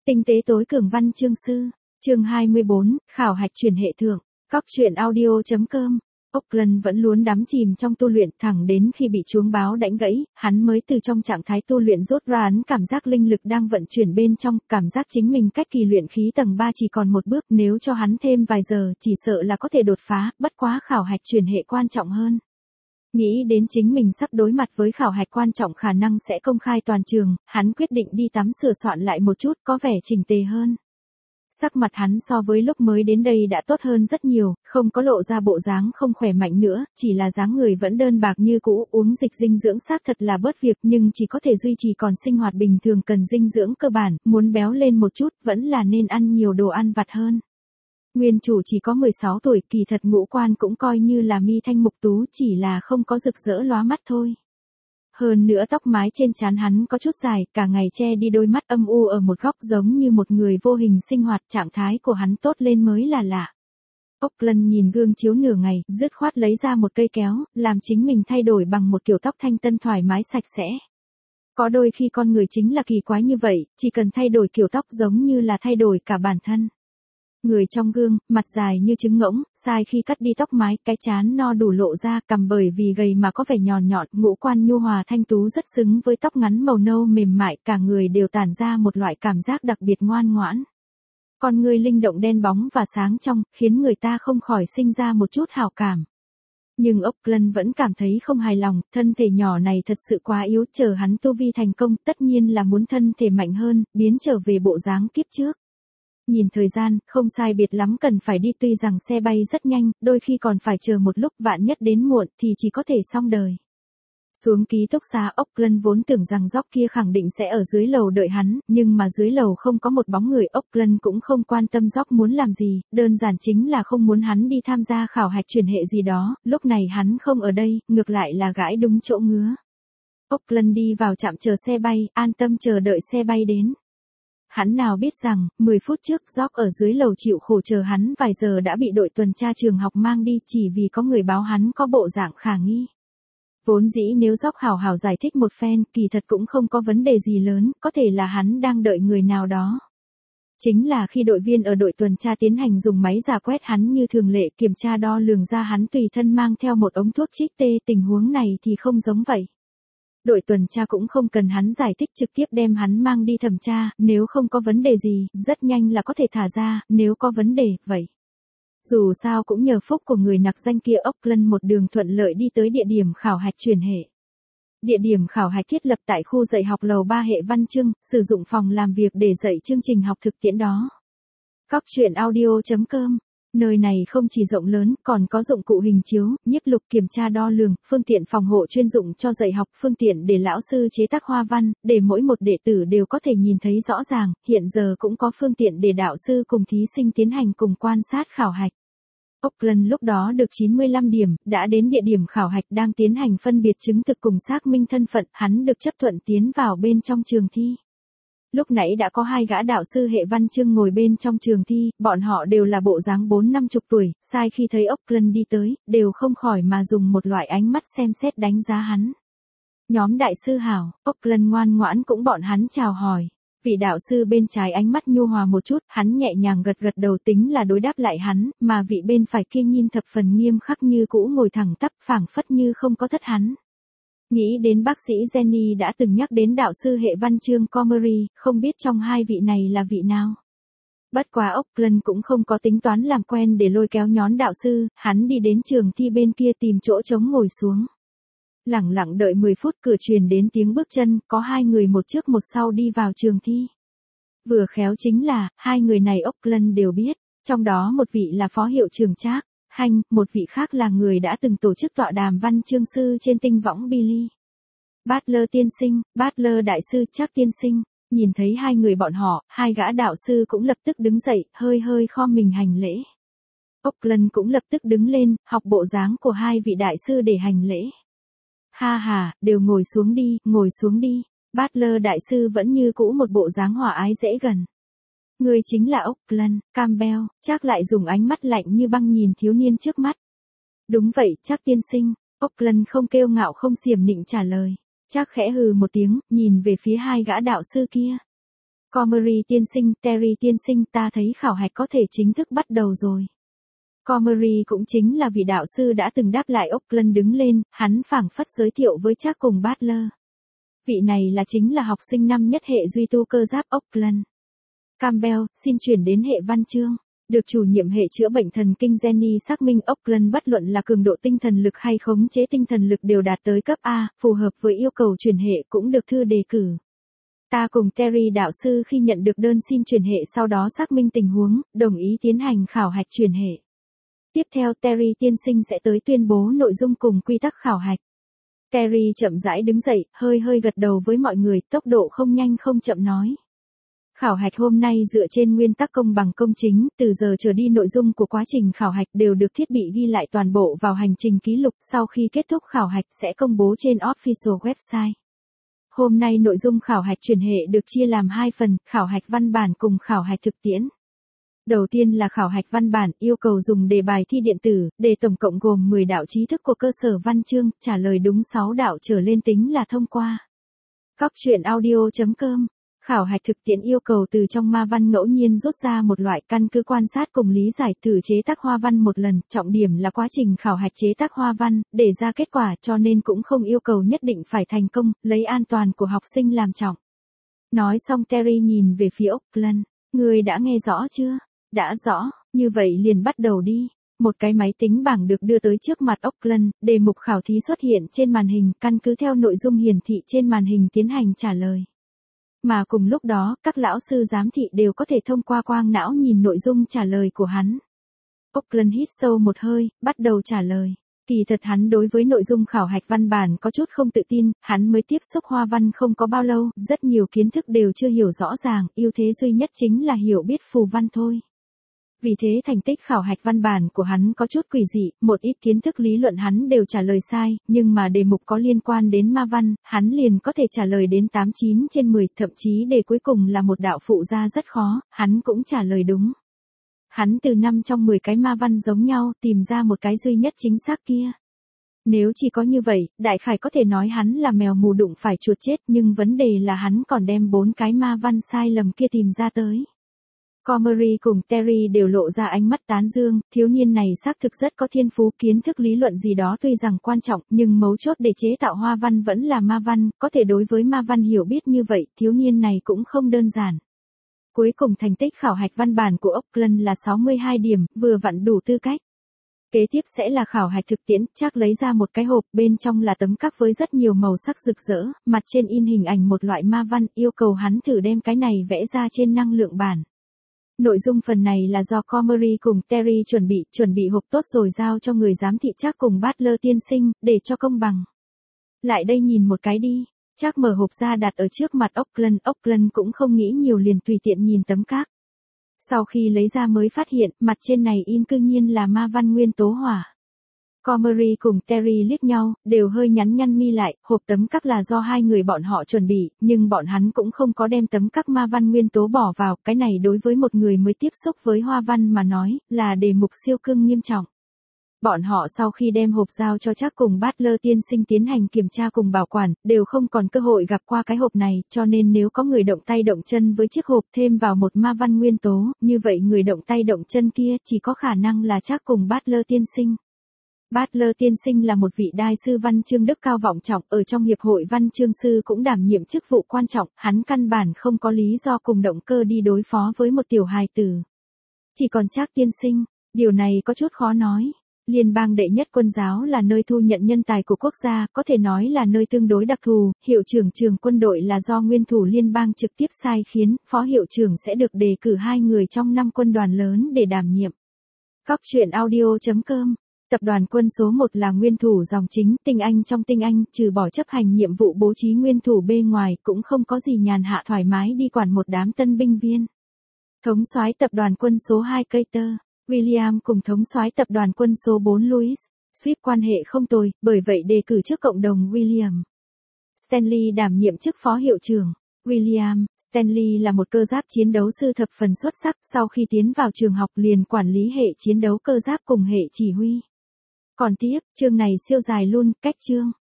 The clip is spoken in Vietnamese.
Tinh tế tối cường văn chương sư, chương 24, khảo hạch chuyển hệ thượng, Cóc truyện audio.com. Auckland vẫn luôn đắm chìm trong tu luyện thẳng đến khi bị chuông báo đánh gãy, hắn mới từ trong trạng thái tu luyện rút ra hắn cảm giác linh lực đang vận chuyển bên trong, cảm giác chính mình cách kỳ luyện khí tầng 3 chỉ còn một bước, nếu cho hắn thêm vài giờ chỉ sợ là có thể đột phá, bất quá khảo hạch chuyển hệ quan trọng hơn. Nghĩ đến chính mình sắp đối mặt với khảo hạch quan trọng khả năng sẽ công khai toàn trường, hắn quyết định đi tắm sửa soạn lại một chút có vẻ chỉnh tề hơn. Sắc mặt hắn so với lúc mới đến đây đã tốt hơn rất nhiều, không có lộ ra bộ dáng không khỏe mạnh nữa, chỉ là dáng người vẫn đơn bạc như cũ, uống dịch dinh dưỡng xác thật là bớt việc nhưng chỉ có thể duy trì còn sinh hoạt bình thường cần dinh dưỡng cơ bản, muốn béo lên một chút vẫn là nên ăn nhiều đồ ăn vặt hơn. Nguyên chủ chỉ có 16 tuổi, kỳ thật ngũ quan cũng coi như là mi thanh mục tú, chỉ là không có rực rỡ lóa mắt thôi. Hơn nữa tóc mái trên trán hắn có chút dài, cả ngày che đi đôi mắt âm u ở một góc giống như một người vô hình sinh hoạt, trạng thái của hắn tốt lên mới là lạ. Auckland nhìn gương chiếu nửa ngày, dứt khoát lấy ra một cây kéo, làm chính mình thay đổi bằng một kiểu tóc thanh tân thoải mái sạch sẽ. Có đôi khi con người chính là kỳ quái như vậy, chỉ cần thay đổi kiểu tóc giống như là thay đổi cả bản thân. Người trong gương, mặt dài như trứng ngỗng, sai khi cắt đi tóc mái, cái trán no đủ lộ ra, cằm bởi vì gầy mà có vẻ nhọn nhọn, ngũ quan nhu hòa thanh tú rất xứng với tóc ngắn màu nâu mềm mại, cả người đều tản ra một loại cảm giác đặc biệt ngoan ngoãn. Con người linh động đen bóng và sáng trong, khiến người ta không khỏi sinh ra một chút hảo cảm. Nhưng Auckland vẫn cảm thấy không hài lòng, thân thể nhỏ này thật sự quá yếu, chờ hắn tu vi thành công, tất nhiên là muốn thân thể mạnh hơn, biến trở về bộ dáng kiếp trước. Nhìn thời gian, không sai biệt lắm cần phải đi, tuy rằng xe bay rất nhanh, đôi khi còn phải chờ một lúc, vạn nhất đến muộn thì chỉ có thể xong đời. Xuống ký túc xá, Auckland vốn tưởng rằng Jock kia khẳng định sẽ ở dưới lầu đợi hắn, nhưng mà dưới lầu không có một bóng người. Auckland cũng không quan tâm Jock muốn làm gì, đơn giản chính là không muốn hắn đi tham gia khảo hạch chuyển hệ gì đó, lúc này hắn không ở đây, ngược lại là gãi đúng chỗ ngứa. Auckland đi vào trạm chờ xe bay, an tâm chờ đợi xe bay đến. Hắn nào biết rằng, 10 phút trước Jock ở dưới lầu chịu khổ chờ hắn vài giờ đã bị đội tuần tra trường học mang đi chỉ vì có người báo hắn có bộ dạng khả nghi. Vốn dĩ nếu Jock hảo hảo giải thích một phen, kỳ thật cũng không có vấn đề gì lớn, có thể là hắn đang đợi người nào đó. Chính là khi đội viên ở đội tuần tra tiến hành dùng máy rà quét hắn như thường lệ kiểm tra đo lường ra hắn tùy thân mang theo một ống thuốc trích tê, tình huống này thì không giống vậy. Đội tuần tra cũng không cần hắn giải thích, trực tiếp đem hắn mang đi thẩm tra, nếu không có vấn đề gì, rất nhanh là có thể thả ra, nếu có vấn đề, vậy. Dù sao cũng nhờ phúc của người nặc danh kia, Auckland một đường thuận lợi đi tới địa điểm khảo hạch chuyển hệ. Địa điểm khảo hạch thiết lập tại khu dạy học lầu 3 hệ văn chương, sử dụng phòng làm việc để dạy chương trình học thực tiễn đó. Cóc truyện audio.com. Nơi này không chỉ rộng lớn, còn có dụng cụ hình chiếu, nhiếp lục kiểm tra đo lường, phương tiện phòng hộ chuyên dụng cho dạy học, phương tiện để lão sư chế tác hoa văn, để mỗi một đệ tử đều có thể nhìn thấy rõ ràng, hiện giờ cũng có phương tiện để đạo sư cùng thí sinh tiến hành cùng quan sát khảo hạch. Auckland lúc đó được 95 điểm, đã đến địa điểm khảo hạch đang tiến hành phân biệt chứng thực cùng xác minh thân phận, hắn được chấp thuận tiến vào bên trong trường thi. Lúc nãy đã có hai gã đạo sư hệ văn chương ngồi bên trong trường thi, bọn họ đều là bộ dáng 40-50 tuổi, sai khi thấy Auckland đi tới, đều không khỏi mà dùng một loại ánh mắt xem xét đánh giá hắn. Nhóm đại sư hảo, Auckland ngoan ngoãn cũng bọn hắn chào hỏi. Vị đạo sư bên trái ánh mắt nhu hòa một chút, hắn nhẹ nhàng gật gật đầu tính là đối đáp lại hắn, mà vị bên phải kia nhìn thập phần nghiêm khắc như cũ ngồi thẳng tắp phảng phất như không có thất hắn. Nghĩ đến bác sĩ Jenny đã từng nhắc đến đạo sư hệ văn chương Comrie, không biết trong hai vị này là vị nào. Bất quá Auckland cũng không có tính toán làm quen để lôi kéo nhóm đạo sư, hắn đi đến trường thi bên kia tìm chỗ trống ngồi xuống. Lẳng lặng đợi 10 phút, cửa truyền đến tiếng bước chân, có hai người một trước một sau đi vào trường thi. Vừa khéo chính là, hai người này Auckland đều biết, trong đó một vị là phó hiệu trưởng Trác Hanh, một vị khác là người đã từng tổ chức tọa đàm văn chương sư trên tinh võng Billy. Butler tiên sinh, Butler đại sư, Trác tiên sinh, nhìn thấy hai người bọn họ, hai gã đạo sư cũng lập tức đứng dậy, hơi hơi khom mình hành lễ. Auckland cũng lập tức đứng lên, học bộ dáng của hai vị đại sư để hành lễ. Ha ha, đều ngồi xuống đi, ngồi xuống đi. Butler đại sư vẫn như cũ một bộ dáng hòa ái dễ gần. Người chính là Auckland, Campbell, Trác lại dùng ánh mắt lạnh như băng nhìn thiếu niên trước mắt. Đúng vậy, Trác tiên sinh, Auckland không kiêu ngạo không xiểm nịnh trả lời. Trác khẽ hừ một tiếng, nhìn về phía hai gã đạo sư kia. Comrie tiên sinh, Terry tiên sinh, ta thấy khảo hạch có thể chính thức bắt đầu rồi. Comrie cũng chính là vị đạo sư đã từng đáp lại Auckland đứng lên, hắn phảng phất giới thiệu với Jack cùng Butler. Vị này chính là học sinh năm nhất hệ duy tu cơ giáp Auckland. Campbell, xin chuyển đến hệ văn chương. Được chủ nhiệm hệ chữa bệnh thần kinh Jenny xác minh Auckland bất luận là cường độ tinh thần lực hay khống chế tinh thần lực đều đạt tới cấp A, phù hợp với yêu cầu chuyển hệ cũng được thư đề cử. Ta cùng Terry đạo sư khi nhận được đơn xin chuyển hệ sau đó xác minh tình huống, đồng ý tiến hành khảo hạch chuyển hệ. Tiếp theo Terry tiên sinh sẽ tới tuyên bố nội dung cùng quy tắc khảo hạch. Terry chậm rãi đứng dậy, hơi gật đầu với mọi người, tốc độ không nhanh không chậm nói. Khảo hạch hôm nay dựa trên nguyên tắc công bằng công chính, từ giờ trở đi nội dung của quá trình khảo hạch đều được thiết bị ghi lại toàn bộ vào hành trình ký lục, sau khi kết thúc khảo hạch sẽ công bố trên official website. Hôm nay nội dung khảo hạch chuyển hệ được chia làm 2 phần, khảo hạch văn bản cùng khảo hạch thực tiễn. Đầu tiên là khảo hạch văn bản, yêu cầu dùng đề bài thi điện tử, đề tổng cộng gồm 10 đạo trí thức của cơ sở văn chương, trả lời đúng 6 đạo trở lên tính là thông qua. Cóc truyện audio.com. Khảo hạch thực tiễn yêu cầu từ trong ma văn ngẫu nhiên rút ra một loại, căn cứ quan sát cùng lý giải thử chế tác hoa văn một lần, trọng điểm là quá trình khảo hạch chế tác hoa văn, để ra kết quả cho nên cũng không yêu cầu nhất định phải thành công, lấy an toàn của học sinh làm trọng. Nói xong Terry nhìn về phía Auckland, người đã nghe rõ chưa? Đã rõ, như vậy liền bắt đầu đi. Một cái máy tính bảng được đưa tới trước mặt Auckland, đề mục khảo thí xuất hiện trên màn hình, căn cứ theo nội dung hiển thị trên màn hình tiến hành trả lời. Mà cùng lúc đó, các lão sư giám thị đều có thể thông qua quang não nhìn nội dung trả lời của hắn. Auckland hít sâu một hơi, bắt đầu trả lời. Kỳ thật hắn đối với nội dung khảo hạch văn bản có chút không tự tin, hắn mới tiếp xúc hoa văn không có bao lâu, rất nhiều kiến thức đều chưa hiểu rõ ràng, ưu thế duy nhất chính là hiểu biết phù văn thôi. Vì thế thành tích khảo hạch văn bản của hắn có chút quỷ dị, một ít kiến thức lý luận hắn đều trả lời sai, nhưng mà đề mục có liên quan đến ma văn, hắn liền có thể trả lời đến 8-9 trên 10, thậm chí đề cuối cùng là một đạo phụ gia rất khó, hắn cũng trả lời đúng. Hắn từ 5 trong 10 cái ma văn giống nhau tìm ra một cái duy nhất chính xác kia. Nếu chỉ có như vậy, đại khái có thể nói hắn là mèo mù đụng phải chuột chết, nhưng vấn đề là hắn còn đem 4 cái ma văn sai lầm kia tìm ra tới. Comrie cùng Terry đều lộ ra ánh mắt tán dương, thiếu niên này xác thực rất có thiên phú, kiến thức lý luận gì đó tuy rằng quan trọng, nhưng mấu chốt để chế tạo hoa văn vẫn là ma văn, có thể đối với ma văn hiểu biết như vậy, thiếu niên này cũng không đơn giản. Cuối cùng thành tích khảo hạch văn bản của Auckland là 62 điểm, vừa vặn đủ tư cách. Kế tiếp sẽ là khảo hạch thực tiễn, Jack lấy ra một cái hộp, bên trong là tấm các với rất nhiều màu sắc rực rỡ, mặt trên in hình ảnh một loại ma văn, yêu cầu hắn thử đem cái này vẽ ra trên năng lượng bản. Nội dung phần này là do Comrie cùng Terry chuẩn bị hộp tốt rồi giao cho người giám thị Jack cùng Butler tiên sinh, để cho công bằng. Lại đây nhìn một cái đi. Jack mở hộp ra đặt ở trước mặt Auckland cũng không nghĩ nhiều liền tùy tiện nhìn tấm các. Sau khi lấy ra mới phát hiện, mặt trên này in cư nhiên là ma văn nguyên tố hỏa. Comrie cùng Terry liếc nhau, đều hơi nhăn mi lại, hộp tấm các là do hai người bọn họ chuẩn bị, nhưng bọn hắn cũng không có đem tấm các ma văn nguyên tố bỏ vào, cái này đối với một người mới tiếp xúc với hoa văn mà nói, là đề mục siêu cương nghiêm trọng. Bọn họ sau khi đem hộp giao cho Jack cùng Butler tiên sinh tiến hành kiểm tra cùng bảo quản, đều không còn cơ hội gặp qua cái hộp này, cho nên nếu có người động tay động chân với chiếc hộp thêm vào một ma văn nguyên tố, như vậy người động tay động chân kia chỉ có khả năng là Jack cùng Butler tiên sinh. Butler tiên sinh là một vị đai sư văn chương đức cao vọng trọng, ở trong hiệp hội văn chương sư cũng đảm nhiệm chức vụ quan trọng, hắn căn bản không có lý do cùng động cơ đi đối phó với một tiểu hài tử. Chỉ còn Jack tiên sinh, điều này có chút khó nói. Liên bang đệ nhất quân giáo là nơi thu nhận nhân tài của quốc gia, có thể nói là nơi tương đối đặc thù, hiệu trưởng trường quân đội là do nguyên thủ liên bang trực tiếp sai khiến, phó hiệu trưởng sẽ được đề cử 2 người trong 5 quân đoàn lớn để đảm nhiệm. Cóc truyện audio.com. Tập đoàn quân số 1 là nguyên thủ dòng chính, tinh anh trong tinh anh, trừ bỏ chấp hành nhiệm vụ bố trí nguyên thủ bên ngoài, cũng không có gì nhàn hạ thoải mái đi quản một đám tân binh viên. Thống soái tập đoàn quân số 2 Carter William cùng thống soái tập đoàn quân số 4 Louis Swift quan hệ không tồi, bởi vậy đề cử trước cộng đồng William. Stanley đảm nhiệm chức phó hiệu trưởng. William, Stanley là một cơ giáp chiến đấu sư thập phần xuất sắc, sau khi tiến vào trường học liền quản lý hệ chiến đấu cơ giáp cùng hệ chỉ huy. Còn tiếp, chương này siêu dài luôn, cách chương.